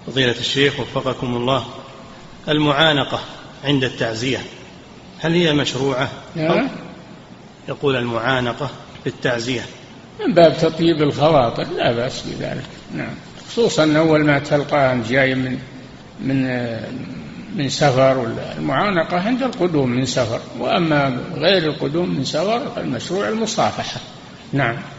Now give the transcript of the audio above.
فضيلة الشيخ وفقكم الله، المعانقة عند التعزية هل هي مشروعة؟ يقول المعانقة في التعزية من باب تطيب الخواطر لا بأس بذلك، نعم، خصوصا أول ما تلقى جاي من سفر، المعانقة عند القدوم من سفر، وأما غير القدوم من سفر فالمشروع المصافحة. نعم.